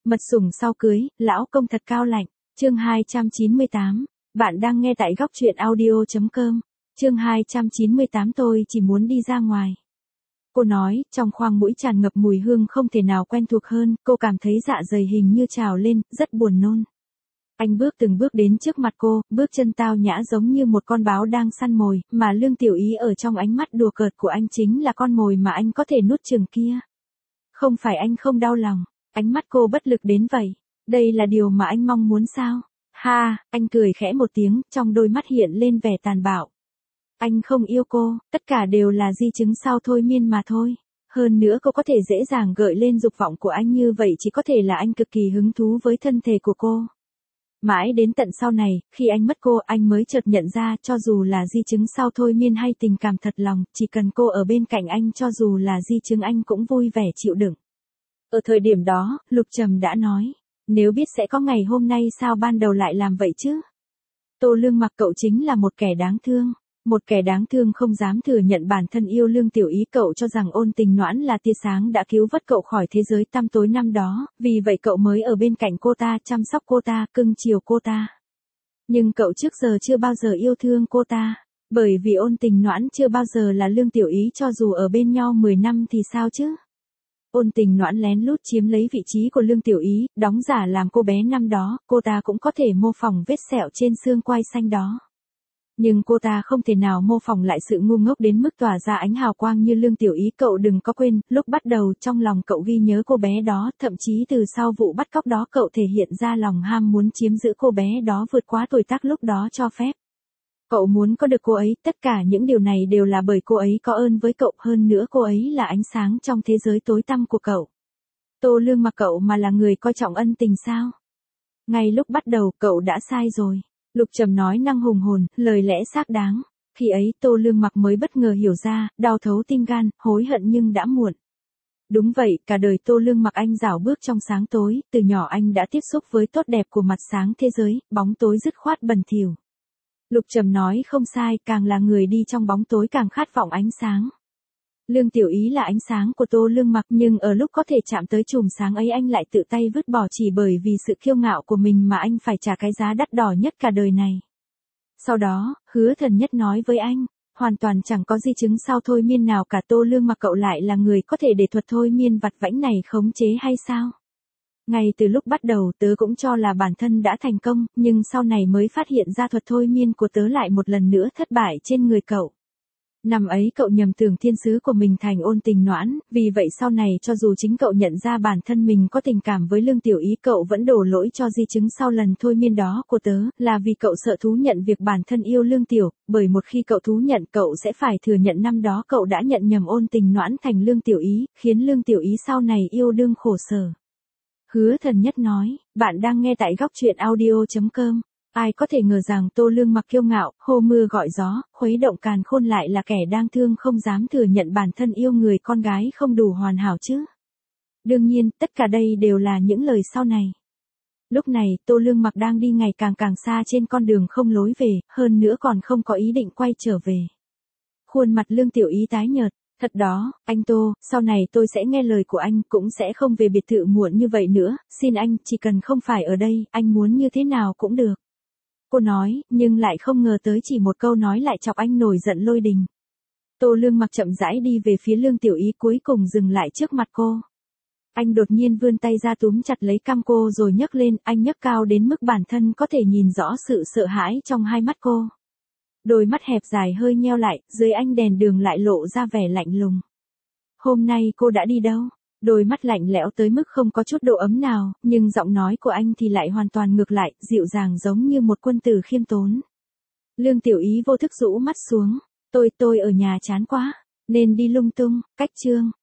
Mật sủng sau cưới, lão công thật cao lạnh. Chương 298. Bạn đang nghe tại góc truyện audio.com. Chương 298 tôi chỉ muốn đi ra ngoài. Cô nói, trong khoang mũi tràn ngập mùi hương không thể nào quen thuộc hơn, cô cảm thấy dạ dày hình như trào lên, rất buồn nôn. Anh bước từng bước đến trước mặt cô, bước chân tao nhã giống như một con báo đang săn mồi, mà Lương Tiểu Ý ở trong ánh mắt đùa cợt của anh chính là con mồi mà anh có thể nuốt chửng kia. Không phải anh không đau lòng, ánh mắt cô bất lực đến vậy. Đây là điều mà anh mong muốn sao? Ha, anh cười khẽ một tiếng, trong đôi mắt hiện lên vẻ tàn bạo. Anh không yêu cô, tất cả đều là di chứng sau thôi miên mà thôi. Hơn nữa cô có thể dễ dàng gợi lên dục vọng của anh như vậy chỉ có thể là anh cực kỳ hứng thú với thân thể của cô. Mãi đến tận sau này, khi anh mất cô anh mới chợt nhận ra cho dù là di chứng sau thôi miên hay tình cảm thật lòng, chỉ cần cô ở bên cạnh anh cho dù là di chứng anh cũng vui vẻ chịu đựng. Ở thời điểm đó, Lục Trầm đã nói, nếu biết sẽ có ngày hôm nay sao ban đầu lại làm vậy chứ? Tô Lương Mặc cậu chính là một kẻ đáng thương. Một kẻ đáng thương không dám thừa nhận bản thân yêu Lương Tiểu Ý, cậu cho rằng Ôn Tình Noãn là tia sáng đã cứu vớt cậu khỏi thế giới tăm tối năm đó, vì vậy cậu mới ở bên cạnh cô ta, chăm sóc cô ta, cưng chiều cô ta. Nhưng cậu trước giờ chưa bao giờ yêu thương cô ta, bởi vì Ôn Tình Noãn chưa bao giờ là Lương Tiểu Ý, cho dù ở bên nhau 10 năm thì sao chứ? Ôn Tình Noãn lén lút chiếm lấy vị trí của Lương Tiểu Ý, đóng giả làm cô bé năm đó, cô ta cũng có thể mô phỏng vết sẹo trên xương quai xanh đó. Nhưng cô ta không thể nào mô phỏng lại sự ngu ngốc đến mức tỏa ra ánh hào quang như Lương Tiểu Ý. Cậu đừng có quên, lúc bắt đầu trong lòng cậu ghi nhớ cô bé đó, thậm chí từ sau vụ bắt cóc đó cậu thể hiện ra lòng ham muốn chiếm giữ cô bé đó vượt quá tuổi tác lúc đó cho phép. Cậu muốn có được cô ấy, tất cả những điều này đều là bởi cô ấy có ơn với cậu, hơn nữa cô ấy là ánh sáng trong thế giới tối tăm của cậu. Tô Lương Mặc cậu mà là người coi trọng ân tình sao? Ngay lúc bắt đầu cậu đã sai rồi. Lục Trầm nói năng hùng hồn, lời lẽ xác đáng. Khi ấy Tô Lương Mặc mới bất ngờ hiểu ra, đau thấu tim gan, hối hận nhưng đã muộn. Đúng vậy, cả đời Tô Lương Mặc anh rảo bước trong sáng tối, từ nhỏ anh đã tiếp xúc với tốt đẹp của mặt sáng thế giới, bóng tối dứt khoát bẩn thỉu. Lục Trầm nói không sai, càng là người đi trong bóng tối càng khát vọng ánh sáng. Lương Tiểu Ý là ánh sáng của Tô Lương Mặc, nhưng ở lúc có thể chạm tới chùm sáng ấy anh lại tự tay vứt bỏ chỉ bởi vì sự kiêu ngạo của mình mà anh phải trả cái giá đắt đỏ nhất cả đời này. Sau đó, Hứa Thần Nhất nói với anh, hoàn toàn chẳng có di chứng sau thôi miên nào cả. Tô Lương Mặc cậu lại là người có thể để thuật thôi miên vặt vãnh này khống chế hay sao? Ngay từ lúc bắt đầu tớ cũng cho là bản thân đã thành công, nhưng sau này mới phát hiện ra thuật thôi miên của tớ lại một lần nữa thất bại trên người cậu. Năm ấy cậu nhầm tưởng thiên sứ của mình thành Ôn Tình Noãn, vì vậy sau này cho dù chính cậu nhận ra bản thân mình có tình cảm với Lương Tiểu Ý cậu vẫn đổ lỗi cho di chứng sau lần thôi miên đó của tớ, là vì cậu sợ thú nhận việc bản thân yêu Lương Tiểu, bởi một khi cậu thú nhận cậu sẽ phải thừa nhận năm đó cậu đã nhận nhầm Ôn Tình Noãn thành Lương Tiểu Ý, khiến Lương Tiểu Ý sau này yêu đương khổ sở. Hứa Thần Nhất nói, bạn đang nghe tại góc truyện audio.com. Ai có thể ngờ rằng Tô Lương Mặc kiêu ngạo, hô mưa gọi gió, khuấy động càn khôn lại là kẻ đáng thương không dám thừa nhận bản thân yêu người con gái không đủ hoàn hảo chứ. Đương nhiên, tất cả đây đều là những lời sau này. Lúc này, Tô Lương Mặc đang đi ngày càng xa trên con đường không lối về, hơn nữa còn không có ý định quay trở về. Khuôn mặt Lương Tiểu Ý tái nhợt. Thật đó, anh Tô, sau này tôi sẽ nghe lời của anh, cũng sẽ không về biệt thự muộn như vậy nữa, xin anh, chỉ cần không phải ở đây, anh muốn như thế nào cũng được. Cô nói, nhưng lại không ngờ tới chỉ một câu nói lại chọc anh nổi giận lôi đình. Tô Lương Mặc chậm rãi đi về phía Lương Tiểu Ý, cuối cùng dừng lại trước mặt cô. Anh đột nhiên vươn tay ra túm chặt lấy cằm cô rồi nhấc lên, anh nhấc cao đến mức bản thân có thể nhìn rõ sự sợ hãi trong hai mắt cô. Đôi mắt hẹp dài hơi nheo lại, dưới ánh đèn đường lại lộ ra vẻ lạnh lùng. Hôm nay cô đã đi đâu? Đôi mắt lạnh lẽo tới mức không có chút độ ấm nào, nhưng giọng nói của anh thì lại hoàn toàn ngược lại, dịu dàng giống như một quân tử khiêm tốn. Lương Tiểu Ý vô thức rũ mắt xuống. Tôi ở nhà chán quá, nên đi lung tung. Cách chương.